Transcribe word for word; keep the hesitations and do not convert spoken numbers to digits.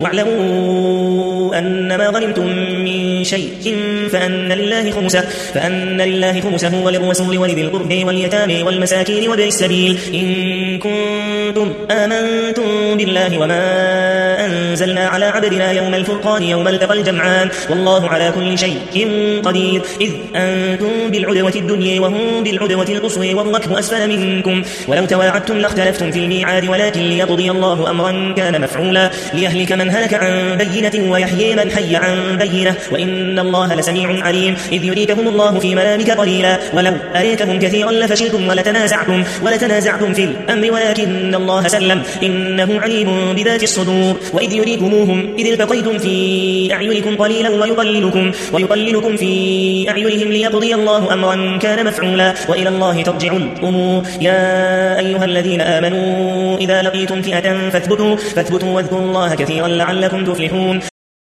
واعلموا أنما غنمتم من شيء فأن لله خمسه فأن لله خمسه وللرسول ولذي القربى واليتامى والمساكين وابن السبيل إن كنتم آمنتم بالله وما أنزلنا على عبدنا يوم الفرقان يوم التقى الجمعان والله على كل شيء قدير إذ أنتم بالعدوة الدنيا وهم بالعدوة القصوى والركب أسفل منكم ولو تواعدتم لاختلفتم في الميعاد ولكن ليقضي الله أمرا كان مفعولا ليهلك من هلك عن بينة ويحيي من حي عن بينة وإن الله لسميع عليم إذ يريكهم الله في منامك قليلا ولو أريكهم كثيرا لفشلتم ولتنازعتم ولتنازعتم في الأمر ولكن الله سلم إنه عليم بذات الصدور وإذ يريكموهم إذ التقيتم في أعينكم قليلا ويقللكم ويقللكم في أعينهم ليقضي الله أمرا كان مفعولا وإلى الله ترجع الأمور يا أيها الذين آمنوا إذا لقيتم فئة فاثبتوا فاثبتوا واذكروا الله كثيرا لعلكم تفلحون